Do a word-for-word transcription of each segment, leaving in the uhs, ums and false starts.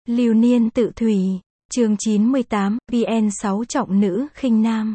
Lưu niên tự thủy, chương chín mươi tám, vê en sáu trọng nữ khinh nam.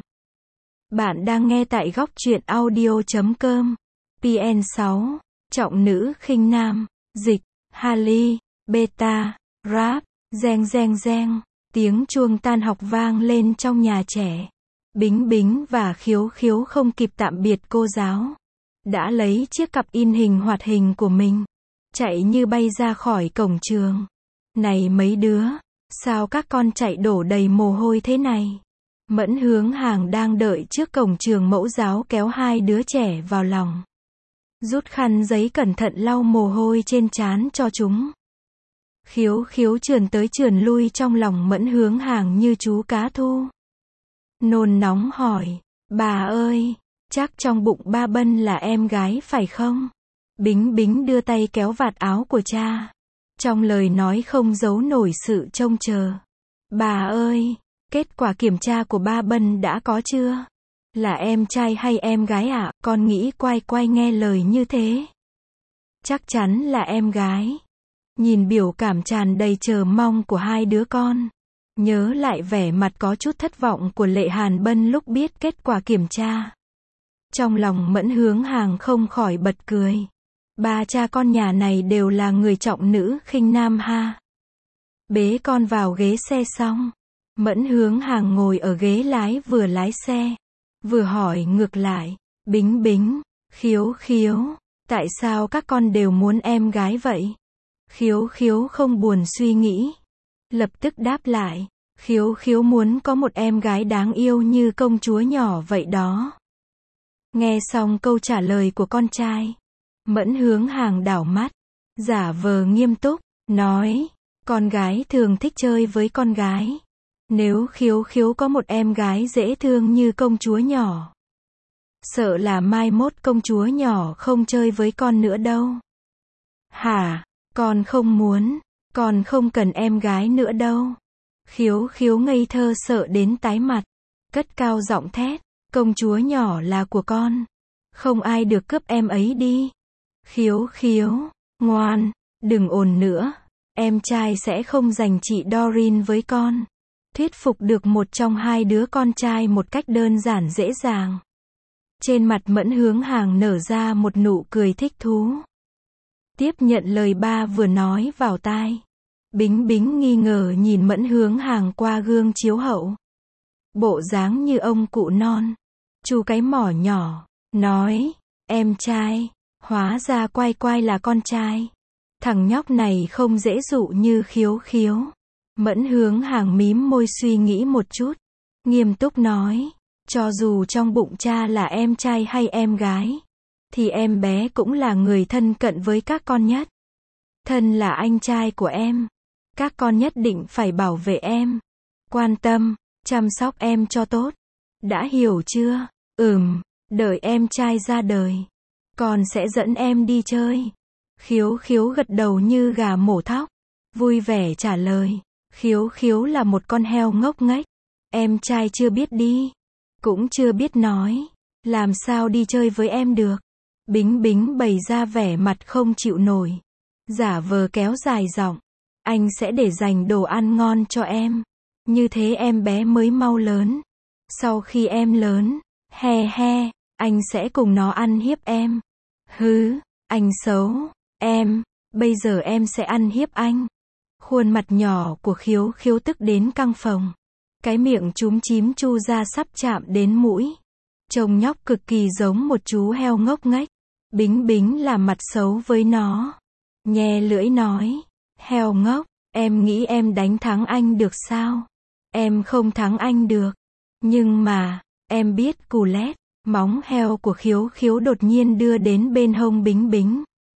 Bạn đang nghe tại góc truyện audio chấm com. vê en sáu, trọng nữ khinh nam, dịch, Harley, beta, rap, reng reng reng, tiếng chuông tan học vang lên trong nhà trẻ. Bính Bính và Khiếu Khiếu không kịp tạm biệt cô giáo. Đã lấy chiếc cặp in hình hoạt hình của mình. Chạy như bay ra khỏi cổng trường. Này mấy đứa, sao các con chạy đổ đầy mồ hôi thế này? Mẫn Hướng Hàng đang đợi trước cổng trường mẫu giáo kéo hai đứa trẻ vào lòng. Rút khăn giấy cẩn thận lau mồ hôi trên trán cho chúng. Khiếu Khiếu trườn tới trườn lui trong lòng Mẫn Hướng Hàng như chú cá thu. Nôn nóng hỏi, bà ơi, chắc trong bụng ba Bân là em gái phải không? Bính Bính đưa tay kéo vạt áo của cha. Trong lời nói không giấu nổi sự trông chờ. Bà ơi, kết quả kiểm tra của ba Bân đã có chưa? Là em trai hay em gái ạ? À? Con nghĩ quay quay nghe lời như thế. Chắc chắn là em gái. Nhìn biểu cảm tràn đầy chờ mong của hai đứa con. Nhớ lại vẻ mặt có chút thất vọng của Lệ Hàn Bân lúc biết kết quả kiểm tra. Trong lòng Mẫn Hướng Hàng không khỏi bật cười. Ba cha con nhà này đều là người trọng nữ khinh nam ha. Bế con vào ghế xe xong. Mẫn Hướng Hàng ngồi ở ghế lái vừa lái xe. Vừa hỏi ngược lại. Bính Bính, Khiếu Khiếu, tại sao các con đều muốn em gái vậy? Khiếu Khiếu không buồn suy nghĩ. Lập tức đáp lại. Khiếu Khiếu muốn có một em gái đáng yêu như công chúa nhỏ vậy đó. Nghe xong câu trả lời của con trai. Mẫn Hướng Hàng đảo mắt. Giả vờ nghiêm túc. Nói. Con gái thường thích chơi với con gái. Nếu Khiếu Khiếu có một em gái dễ thương như công chúa nhỏ. Sợ là mai mốt công chúa nhỏ không chơi với con nữa đâu. Hả? Con không muốn. Con không cần em gái nữa đâu. Khiếu Khiếu ngây thơ sợ đến tái mặt. Cất cao giọng thét. Công chúa nhỏ là của con. Không ai được cướp em ấy đi. Khiếu Khiếu, ngoan, đừng ồn nữa. Em trai sẽ không giành chị Doreen với con. Thuyết phục được một trong hai đứa con trai một cách đơn giản dễ dàng. Trên mặt Mẫn Hướng Hàng nở ra một nụ cười thích thú. Tiếp nhận lời ba vừa nói vào tai. Bính Bính nghi ngờ nhìn Mẫn Hướng Hàng qua gương chiếu hậu. Bộ dáng như ông cụ non. Chu cái mỏ nhỏ, nói, em trai, hóa ra quay quay là con trai. Thằng nhóc này không dễ dụ như Khiếu Khiếu. Mẫn Hướng Hàng mím môi suy nghĩ một chút. Nghiêm túc nói, cho dù trong bụng cha là em trai hay em gái, thì em bé cũng là người thân cận với các con nhất. Thân là anh trai của em. Các con nhất định phải bảo vệ em. Quan tâm, chăm sóc em cho tốt. Đã hiểu chưa? Ừm, đợi em trai ra đời. Con sẽ dẫn em đi chơi. Khiếu Khiếu gật đầu như gà mổ thóc. Vui vẻ trả lời. Khiếu Khiếu là một con heo ngốc nghếch. Em trai chưa biết đi. Cũng chưa biết nói. Làm sao đi chơi với em được. Bính Bính bày ra vẻ mặt không chịu nổi. Giả vờ kéo dài giọng. Anh sẽ để dành đồ ăn ngon cho em. Như thế em bé mới mau lớn. Sau khi em lớn, he he, anh sẽ cùng nó ăn hiếp em. Hứ, anh xấu. Em, bây giờ em sẽ ăn hiếp anh. Khuôn mặt nhỏ của Khiếu Khiếu tức đến căng phồng. Cái miệng chúm chím chu ra sắp chạm đến mũi. Trông nhóc cực kỳ giống một chú heo ngốc nghếch. Bính Bính làm mặt xấu với nó. Nhe lưỡi nói. Heo ngốc, em nghĩ em đánh thắng anh được sao? Em không thắng anh được. Nhưng mà, em biết cù lét. Móng heo của Khiếu Khiếu đột nhiên đưa đến bên hông Bính Bính.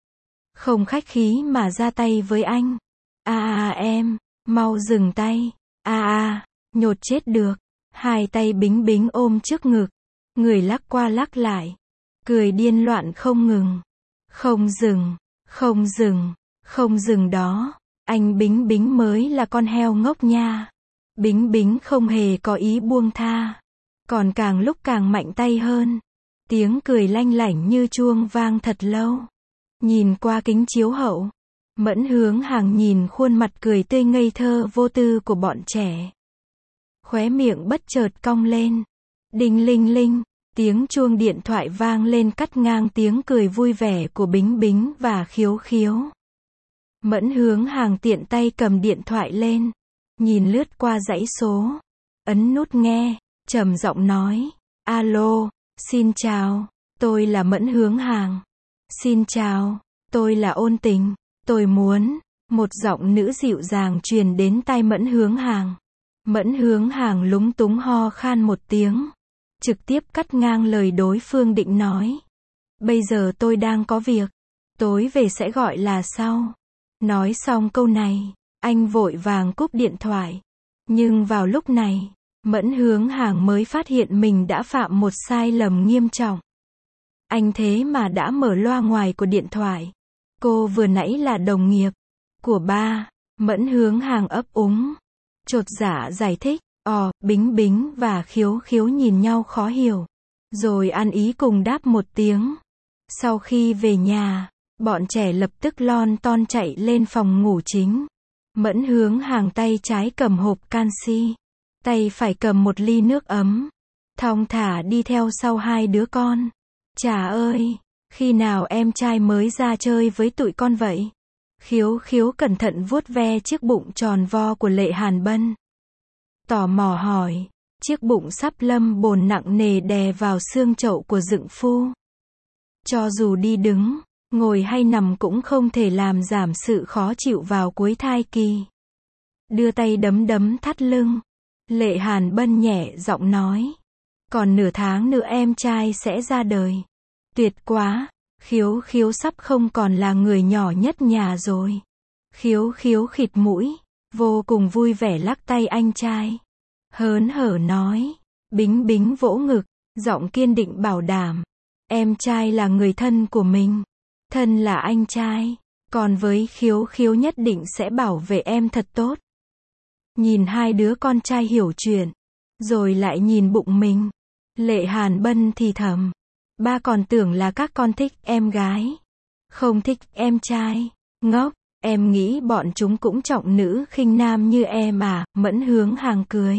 Không khách khí mà ra tay với anh. A a em, mau dừng tay. A a, nhột chết được. Hai tay Bính Bính ôm trước ngực. Người lắc qua lắc lại. Cười điên loạn không ngừng. Không dừng, không dừng, không dừng đó. Anh Bính Bính mới là con heo ngốc nha. Bính Bính không hề có ý buông tha. Còn càng lúc càng mạnh tay hơn. Tiếng cười lanh lảnh như chuông vang thật lâu. Nhìn qua kính chiếu hậu. Mẫn Hướng Hàng nhìn khuôn mặt cười tươi ngây thơ vô tư của bọn trẻ. Khóe miệng bất chợt cong lên. Đinh linh linh, tiếng chuông điện thoại vang lên cắt ngang tiếng cười vui vẻ của Bính Bính và Khiếu Khiếu. Mẫn Hướng Hàng tiện tay cầm điện thoại lên, nhìn lướt qua dãy số, ấn nút nghe, trầm giọng nói, alo, xin chào, tôi là Mẫn Hướng Hàng. Xin chào, tôi là Ôn Tình, tôi muốn, một giọng nữ dịu dàng truyền đến tai Mẫn Hướng Hàng. Mẫn Hướng Hàng lúng túng ho khan một tiếng, trực tiếp cắt ngang lời đối phương định nói. Bây giờ tôi đang có việc, tối về sẽ gọi là sau. Nói xong câu này, anh vội vàng cúp điện thoại. Nhưng vào lúc này, Mẫn Hướng Hàng mới phát hiện mình đã phạm một sai lầm nghiêm trọng. Anh thế mà đã mở loa ngoài của điện thoại. Cô vừa nãy là đồng nghiệp của ba. Mẫn Hướng Hàng ấp úng, chột dạ giải thích. Ồ, Bính Bính và Khiếu Khiếu nhìn nhau khó hiểu, rồi ăn ý cùng đáp một tiếng. Sau khi về nhà, bọn trẻ lập tức lon ton chạy lên phòng ngủ chính. Mẫn Hướng Hàng tay trái cầm hộp canxi, tay phải cầm một ly nước ấm, thong thả đi theo sau hai đứa con. Chà ơi, khi nào em trai mới ra chơi với tụi con vậy? Khiếu Khiếu cẩn thận vuốt ve chiếc bụng tròn vo của Lệ Hàn Bân. Tò mò hỏi, chiếc bụng sắp lâm bồn nặng nề đè vào xương chậu của dượng phu. Cho dù đi đứng, ngồi hay nằm cũng không thể làm giảm sự khó chịu vào cuối thai kỳ. Đưa tay đấm đấm thắt lưng, Lệ Hàn Bân nhẹ giọng nói, còn nửa tháng nữa em trai sẽ ra đời. Tuyệt quá, Khiếu Khiếu sắp không còn là người nhỏ nhất nhà rồi. Khiếu Khiếu khịt mũi, vô cùng vui vẻ lắc tay anh trai. Hớn hở nói, Bính Bính vỗ ngực, giọng kiên định bảo đảm. Em trai là người thân của mình. Thân là anh trai. Còn với Khiếu Khiếu nhất định sẽ bảo vệ em thật tốt. Nhìn hai đứa con trai hiểu chuyện, rồi lại nhìn bụng mình. Lệ Hàn Bân thì thầm, ba còn tưởng là các con thích em gái, không thích em trai. Ngốc, em nghĩ bọn chúng cũng trọng nữ khinh nam như em à? Mẫn Hướng Hàng cười,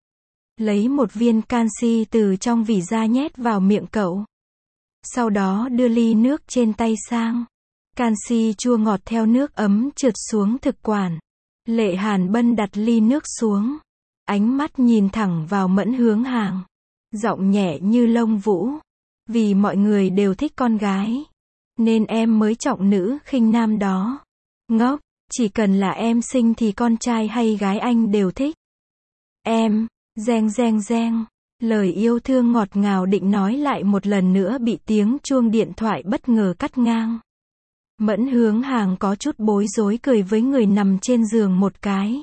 lấy một viên canxi từ trong vỉ ra nhét vào miệng cậu. Sau đó đưa ly nước trên tay sang. Canxi chua ngọt theo nước ấm trượt xuống thực quản. Lệ Hàn Bân đặt ly nước xuống, ánh mắt nhìn thẳng vào Mẫn Hướng Hàng, giọng nhẹ như lông vũ. Vì mọi người đều thích con gái, nên em mới trọng nữ khinh nam đó. Ngốc, chỉ cần là em sinh thì con trai hay gái anh đều thích. Em, reng reng reng, lời yêu thương ngọt ngào định nói lại một lần nữa bị tiếng chuông điện thoại bất ngờ cắt ngang. Mẫn Hướng Hàng có chút bối rối cười với người nằm trên giường một cái.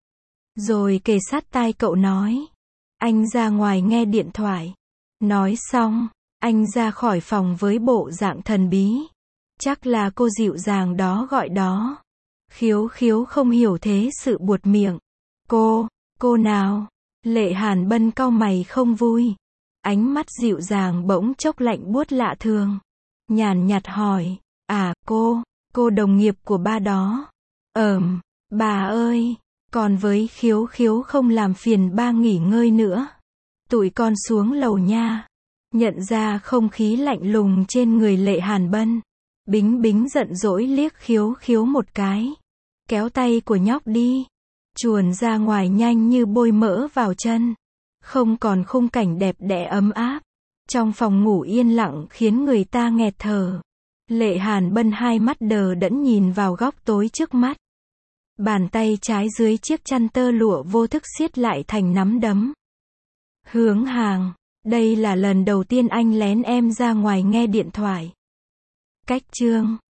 Rồi kề sát tai cậu nói, anh ra ngoài nghe điện thoại. Nói xong, anh ra khỏi phòng với bộ dạng thần bí. Chắc là cô dịu dàng đó gọi đó. Khiếu Khiếu không hiểu thế sự buột miệng. Cô, cô nào? Lệ Hàn Bân cau mày không vui. Ánh mắt dịu dàng bỗng chốc lạnh buốt lạ thường. Nhàn nhạt hỏi, à, cô, cô đồng nghiệp của ba đó. Ờm, bà ơi, còn với Khiếu Khiếu không làm phiền ba nghỉ ngơi nữa. Tụi con xuống lầu nha. Nhận ra không khí lạnh lùng trên người Lệ Hàn Bân, Bính Bính giận dỗi liếc Khiếu Khiếu một cái, kéo tay của nhóc đi, chuồn ra ngoài nhanh như bôi mỡ vào chân. Không còn khung cảnh đẹp đẽ ấm áp, trong phòng ngủ yên lặng khiến người ta nghẹt thở. Lệ Hàn Bân hai mắt đờ đẫn nhìn vào góc tối trước mắt. Bàn tay trái dưới chiếc chăn tơ lụa vô thức siết lại thành nắm đấm. Hướng Hàng, đây là lần đầu tiên anh lén em ra ngoài nghe điện thoại. Cách chương